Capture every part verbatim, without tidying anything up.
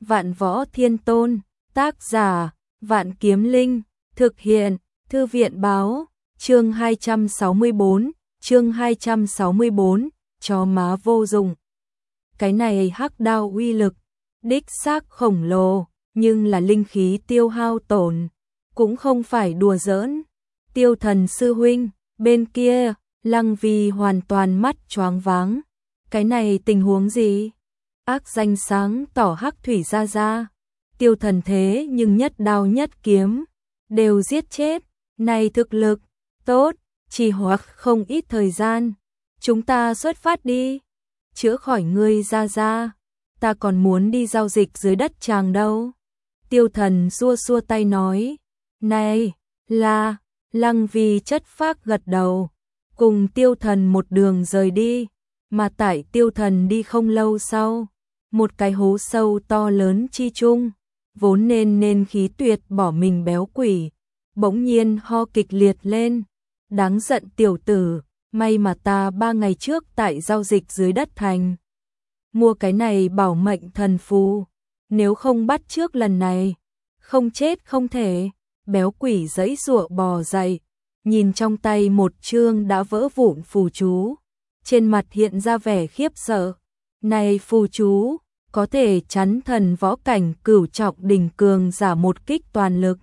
Vạn Võ Thiên Tôn, tác giả, Vạn Kiếm Linh, thực hiện, Thư viện báo, chương hai trăm sáu mươi bốn, chương hai trăm sáu mươi bốn, chó má vô dụng. Cái này hắc đao uy lực, đích xác khổng lồ, nhưng là linh khí tiêu hao tổn, cũng không phải đùa giỡn. Tiêu Thần sư huynh, bên kia, Lăng Vi hoàn toàn mắt choáng váng. Cái này tình huống gì? Ác danh sáng tỏ hắc thủy ra ra. Tiêu Thần thế nhưng nhất đao nhất kiếm, đều giết chết. Này thực lực, tốt, chỉ hoặc không ít thời gian. Chúng ta xuất phát đi. Chữa khỏi ngươi ra ra. Ta còn muốn đi giao dịch dưới đất chàng đâu. Tiêu Thần xua xua tay nói. Này, là, Lăng Vi chất phác gật đầu. Cùng Tiêu Thần một đường rời đi. Mà tại Tiêu Thần đi không lâu sau, một cái hố sâu to lớn chi chung, vốn nên nên khí tuyệt bỏ mình béo quỷ, bỗng nhiên ho kịch liệt lên. Đáng giận tiểu tử, may mà ta ba ngày trước tại giao dịch dưới đất thành mua cái này bảo mệnh thần phù, nếu không bắt trước lần này, không chết không thể. Béo quỷ giãy giụa bò dậy, nhìn trong tay một chương đã vỡ vụn phù chú, trên mặt hiện ra vẻ khiếp sợ. Này phù chú, có thể chắn thần võ cảnh cửu trọng đỉnh cường giả một kích toàn lực.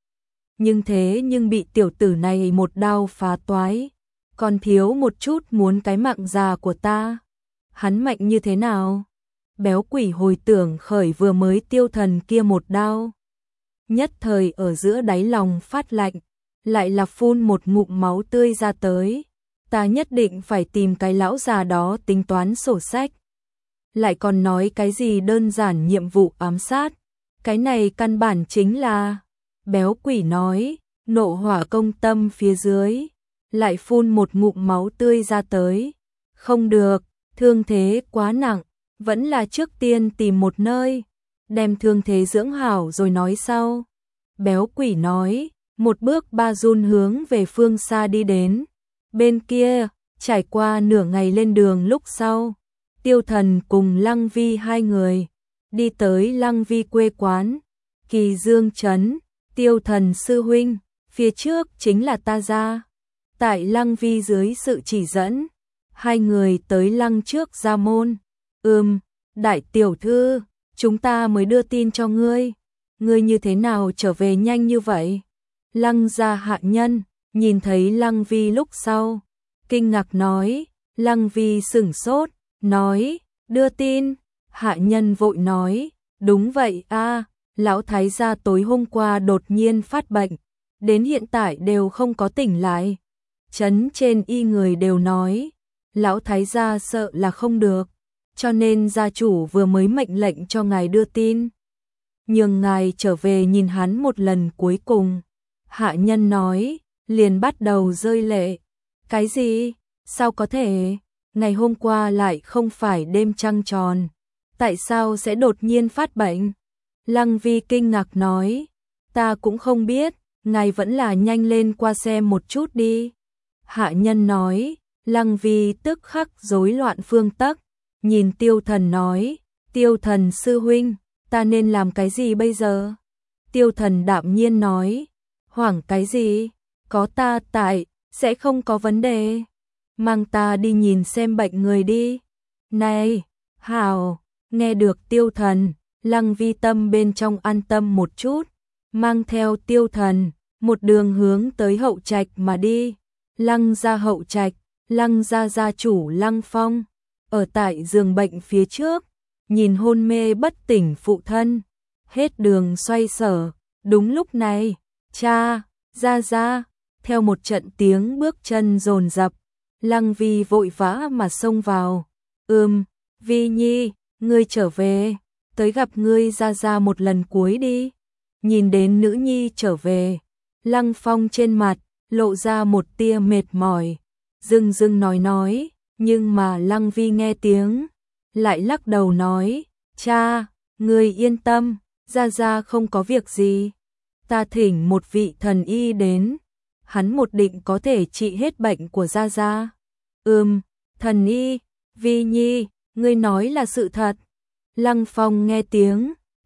Nhưng thế nhưng bị tiểu tử này một đao phá toái, còn thiếu một chút muốn cái mạng già của ta. Hắn mạnh như thế nào? Béo quỷ hồi tưởng khởi vừa mới Tiêu Thần kia một đao, nhất thời ở giữa đáy lòng phát lạnh, lại là phun một ngụm máu tươi ra tới. Ta nhất định phải tìm cái lão già đó tính toán sổ sách. Lại còn nói cái gì đơn giản nhiệm vụ ám sát, cái này căn bản chính là... Béo quỷ nói, nộ hỏa công tâm phía dưới, lại phun một ngụm máu tươi ra tới. Không được, thương thế quá nặng, vẫn là trước tiên tìm một nơi, đem thương thế dưỡng hảo rồi nói sau. Béo quỷ nói, một bước ba run hướng về phương xa đi đến. Bên kia, trải qua nửa ngày lên đường lúc sau, Tiêu Thần cùng Lăng Vi hai người đi tới Lăng Vi quê quán, Kỳ Dương Trấn. Tiêu Thần sư huynh, phía trước chính là ta ra. Tại Lăng Vi dưới sự chỉ dẫn, hai người tới Lăng trước ra môn. Ừm, đại tiểu thư, chúng ta mới đưa tin cho ngươi. Ngươi như thế nào trở về nhanh như vậy? Lăng gia hạ nhân, nhìn thấy Lăng Vi lúc sau, kinh ngạc nói. Lăng Vi sửng sốt, nói, đưa tin. Hạ nhân vội nói, đúng vậy a, lão thái gia tối hôm qua đột nhiên phát bệnh, đến hiện tại đều không có tỉnh lại. Trấn trên y người đều nói, lão thái gia sợ là không được, cho nên gia chủ vừa mới mệnh lệnh cho ngài đưa tin, nhường ngài trở về nhìn hắn một lần cuối cùng. Hạ nhân nói, liền bắt đầu rơi lệ. Cái gì? Sao có thể? Ngày hôm qua lại không phải đêm trăng tròn, tại sao sẽ đột nhiên phát bệnh? Lăng Vi kinh ngạc nói, ta cũng không biết, ngài vẫn là nhanh lên qua xem một chút đi. Hạ nhân nói. Lăng Vi tức khắc rối loạn phương tắc, nhìn Tiêu Thần nói, Tiêu Thần sư huynh, ta nên làm cái gì bây giờ? Tiêu Thần đạm nhiên nói, hoảng cái gì, có ta tại, sẽ không có vấn đề. Mang ta đi nhìn xem bệnh người đi. Này, hảo, nghe được Tiêu Thần, Lăng Vi tâm bên trong an tâm một chút, mang theo Tiêu Thần, một đường hướng tới hậu trạch mà đi. Lăng gia hậu trạch, Lăng gia gia chủ Lăng Phong, ở tại giường bệnh phía trước, nhìn hôn mê bất tỉnh phụ thân, hết đường xoay sở. Đúng lúc này, cha, gia gia, theo một trận tiếng bước chân dồn dập, Lăng Vi vội vã mà xông vào. Ừm, Vi Nhi, ngươi trở về, tới gặp ngươi gia gia một lần cuối đi. Nhìn đến nữ nhi trở về, Lăng Phong trên mặt lộ ra một tia mệt mỏi, dưng dưng nói nói, nhưng mà Lăng Vi nghe tiếng, lại lắc đầu nói, cha, ngươi yên tâm, gia gia không có việc gì. Ta thỉnh một vị thần y đến, hắn một định có thể trị hết bệnh của gia gia. Ừm, thần y, Vi Nhi, ngươi nói là sự thật. Lăng Phong nghe tiếng,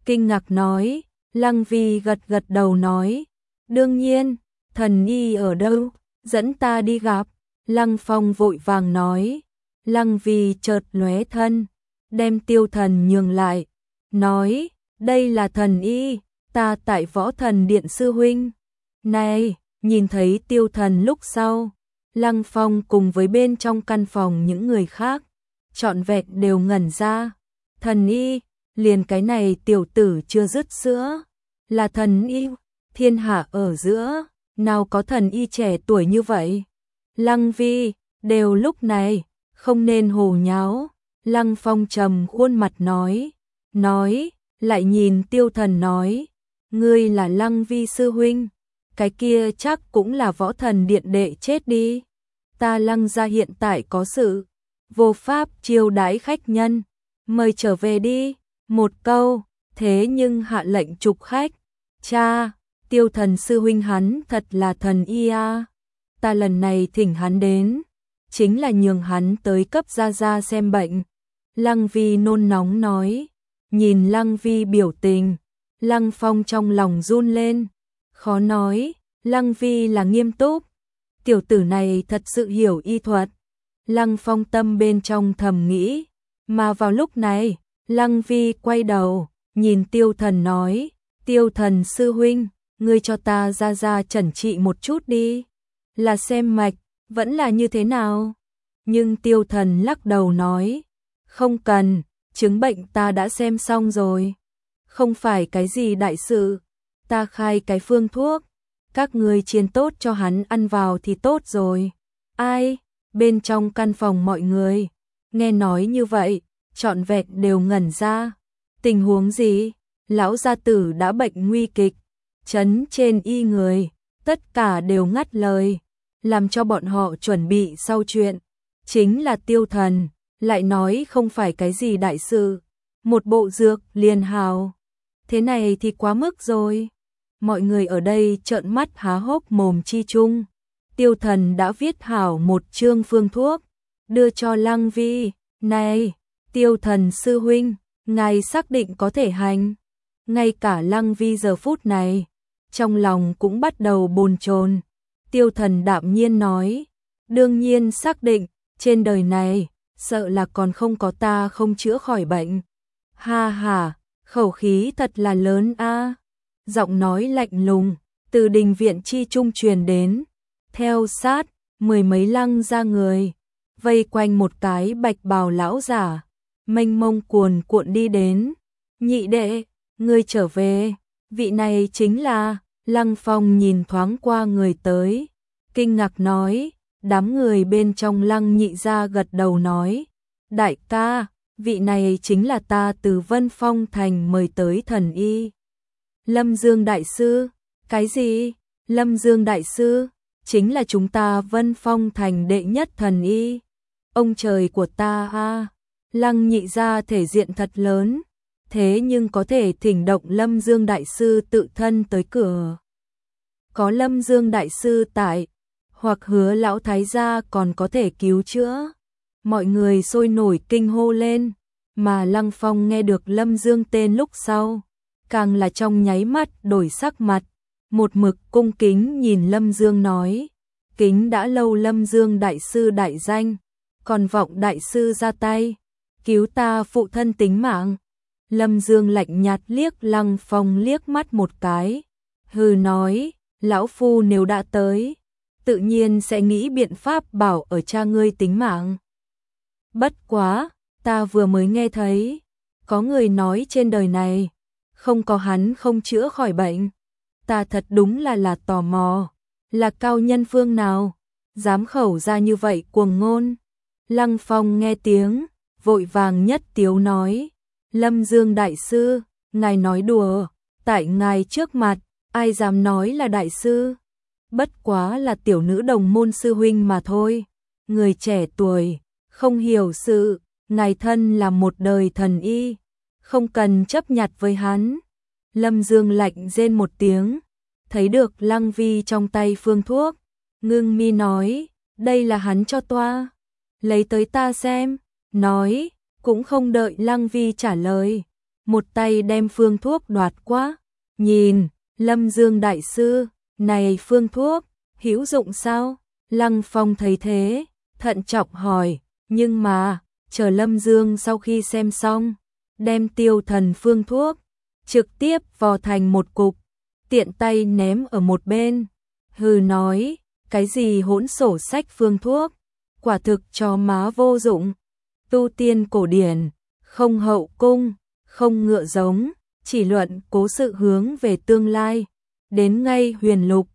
kinh ngạc nói. Lăng Vi gật gật đầu nói, đương nhiên, thần y ở đâu, dẫn ta đi gặp. Lăng Phong vội vàng nói. Lăng Vi chợt lóe thân, đem Tiêu Thần nhường lại, nói, đây là thần y, ta tại Võ Thần Điện sư huynh. Này, nhìn thấy Tiêu Thần lúc sau, Lăng Phong cùng với bên trong căn phòng những người khác, trọn vẹn đều ngẩn ra. Thần y, liền cái này tiểu tử chưa dứt sữa, là thần y, thiên hạ ở giữa, nào có thần y trẻ tuổi như vậy. Lăng Vi, đều lúc này, không nên hồ nháo. Lăng Phong trầm khuôn mặt nói, nói, lại nhìn Tiêu Thần nói, ngươi là Lăng Vi sư huynh, cái kia chắc cũng là Võ Thần Điện đệ chết đi. Ta Lăng gia hiện tại có sự, vô pháp chiêu đãi khách nhân, mời trở về đi. Một câu, thế nhưng hạ lệnh trục khách. Cha, Tiêu Thần sư huynh hắn thật là thần y a. Ta lần này thỉnh hắn đến, chính là nhường hắn tới cấp gia gia xem bệnh. Lăng Vi nôn nóng nói. Nhìn Lăng Vi biểu tình, Lăng Phong trong lòng run lên, khó nói, Lăng Vi là nghiêm túc, tiểu tử này thật sự hiểu y thuật. Lăng Phong tâm bên trong thầm nghĩ, mà vào lúc này, Lăng Vi quay đầu, nhìn Tiêu Thần nói, Tiêu Thần sư huynh, ngươi cho ta ra ra chẩn trị một chút đi, là xem mạch, vẫn là như thế nào? Nhưng Tiêu Thần lắc đầu nói, không cần, chứng bệnh ta đã xem xong rồi, không phải cái gì đại sự, ta khai cái phương thuốc, các ngươi chiên tốt cho hắn ăn vào thì tốt rồi. Ai? Bên trong căn phòng mọi người, nghe nói như vậy, trọn vẹn đều ngẩn ra. Tình huống gì? Lão gia tử đã bệnh nguy kịch, chấn trên y người, tất cả đều ngắt lời, làm cho bọn họ chuẩn bị sau chuyện. Chính là Tiêu Thần, lại nói không phải cái gì đại sự, một bộ dược liền hào. Thế này thì quá mức rồi. Mọi người ở đây trợn mắt há hốc mồm chi chung. Tiêu Thần đã viết hảo một chương phương thuốc, đưa cho Lăng Vi. Này, Tiêu Thần sư huynh, ngài xác định có thể hành. Ngay cả Lăng Vi giờ phút này, trong lòng cũng bắt đầu bồn chồn. Tiêu Thần đạm nhiên nói, đương nhiên xác định, trên đời này, sợ là còn không có ta không chữa khỏi bệnh. Ha ha, khẩu khí thật là lớn a. Giọng nói lạnh lùng, từ đình viện chi trung truyền đến. Theo sát, mười mấy Lăng ra người, vây quanh một cái bạch bào lão giả, mênh mông cuồn cuộn đi đến. Nhị đệ, ngươi trở về, vị này chính là. Lăng Phong nhìn thoáng qua người tới, kinh ngạc nói. Đám người bên trong Lăng nhị gia gật đầu nói, đại ca, vị này chính là ta từ Vân Phong Thành mời tới thần y. Lâm Dương đại sư, cái gì? Lâm Dương đại sư, chính là chúng ta Vân Phong Thành đệ nhất thần y. Ông trời của ta a. Lăng nhị gia thể diện thật lớn, thế nhưng có thể thỉnh động Lâm Dương đại sư tự thân tới cửa. Có Lâm Dương đại sư tại, hoặc hứa lão thái gia còn có thể cứu chữa. Mọi người sôi nổi kinh hô lên, mà Lăng Phong nghe được Lâm Dương tên lúc sau, càng là trong nháy mắt đổi sắc mặt, một mực cung kính nhìn Lâm Dương nói, kính đã lâu Lâm Dương đại sư đại danh, còn vọng đại sư ra tay, cứu ta phụ thân tính mạng. Lâm Dương lạnh nhạt liếc Lăng Phong liếc mắt một cái, hừ nói, lão phu nếu đã tới, tự nhiên sẽ nghĩ biện pháp bảo ở cha ngươi tính mạng. Bất quá, ta vừa mới nghe thấy, có người nói trên đời này, không có hắn không chữa khỏi bệnh. Ta thật đúng là là tò mò, là cao nhân phương nào, dám khẩu ra như vậy cuồng ngôn. Lăng Phong nghe tiếng, vội vàng nhất tiếu nói, Lâm Dương đại sư, ngài nói đùa, tại ngài trước mặt, ai dám nói là đại sư. Bất quá là tiểu nữ đồng môn sư huynh mà thôi. Người trẻ tuổi, không hiểu sự, ngài thân là một đời thần y, không cần chấp nhặt với hắn. Lâm Dương lạnh rên một tiếng, thấy được Lăng Vi trong tay phương thuốc, ngưng mi nói, đây là hắn cho toa, lấy tới ta xem. Nói, cũng không đợi Lăng Vi trả lời, một tay đem phương thuốc đoạt qua, nhìn, Lâm Dương đại sư, này phương thuốc, hữu dụng sao? Lăng Phong thấy thế, thận trọng hỏi, nhưng mà, chờ Lâm Dương sau khi xem xong, đem tiêu thần phương thuốc, trực tiếp vò thành một cục, tiện tay ném ở một bên, hừ nói, cái gì hỗn sổ sách phương thuốc, quả thực cho má vô dụng, tu tiên cổ điển, không hậu cung, không ngựa giống, chỉ luận cố sự hướng về tương lai, đến ngay huyền lục,